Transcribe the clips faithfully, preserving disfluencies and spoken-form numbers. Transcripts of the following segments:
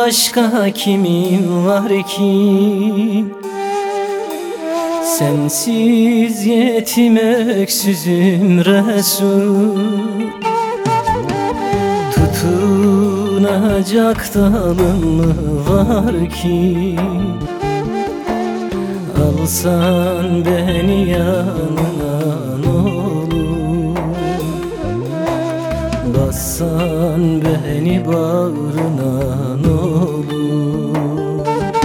başka kimim var ki? Sensiz yetim öksüzüm Resul. Tutunacak dalım mı var ki? Alsan beni yanına ne olur, bassan beni bağrına ne olur.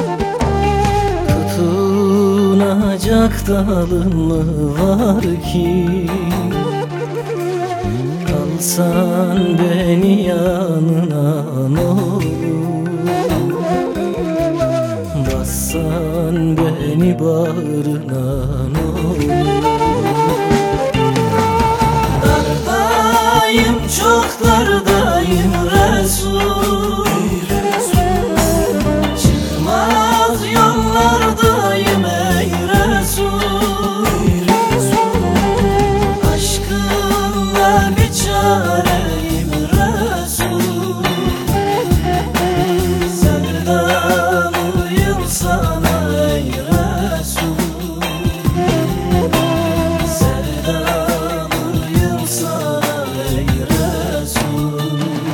Tutunacak dalım mı var ki? Alsan beni yanına ne olur, bassan beni bağrına ne olur. Dardayım, çok dardayım Resul. Çıkmaz yollardayım ey Resul. Aşkınla biçareyim Resul. Sevdalıyım sana ey Resul. Sevdalıyım sana ey Resul.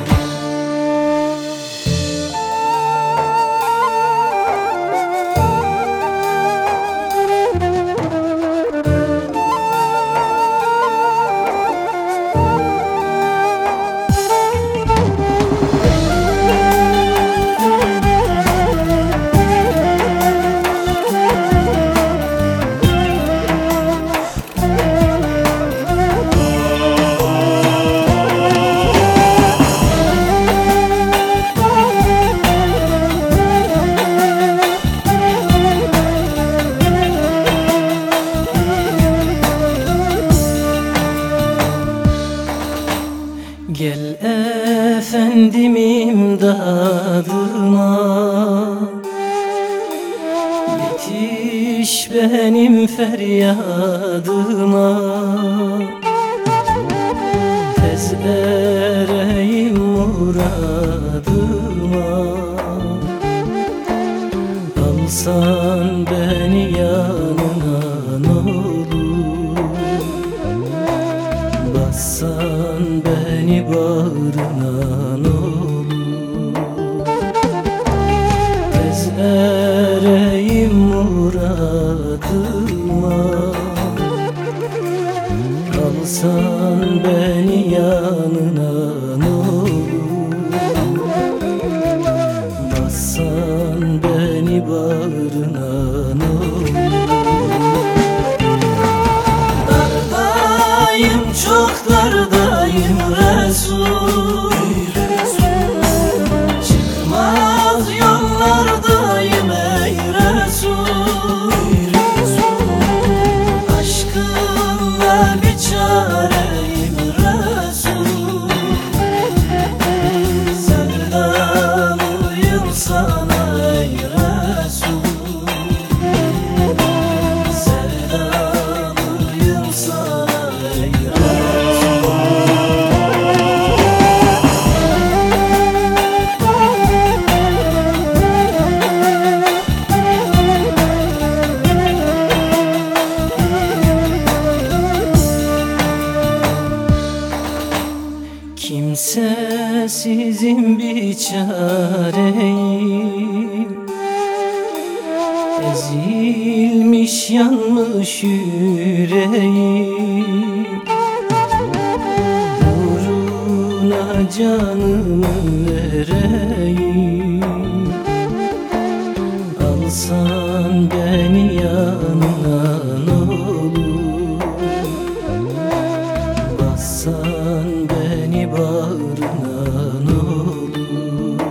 Gel efendim imdadıma, yetiş benim feryadıma. Tez ereyim muradıma, alsan beni yanına ne olur, bassan beni bağrına ne olur. Tez ereyim muradıma, alsan beni yanına ne olur, bassan beni bağrına ne olur. Dardayım, çok dardayım Resul. Çıkmaz yollardayım ey Resul. Aşkınla biçareyim Resul. Sevdalıyım sana ey Resul. Sevdalıyım sana ey Resul. Kimsesizim biçareyim, ezilmiş yanmış yüreğim. Uğruna canımı vereyim, alsan beni yanına ne olur, bassan beni bağrına ne olur.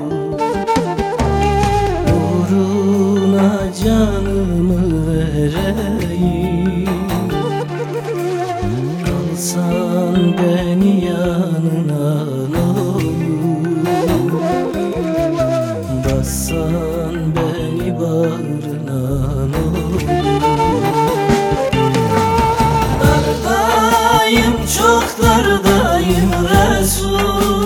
Uğruna canımı vereyim, alsan beni yanına ne olur, bassan beni bağrına ne olur. Dardayım, çok dardayım Resul.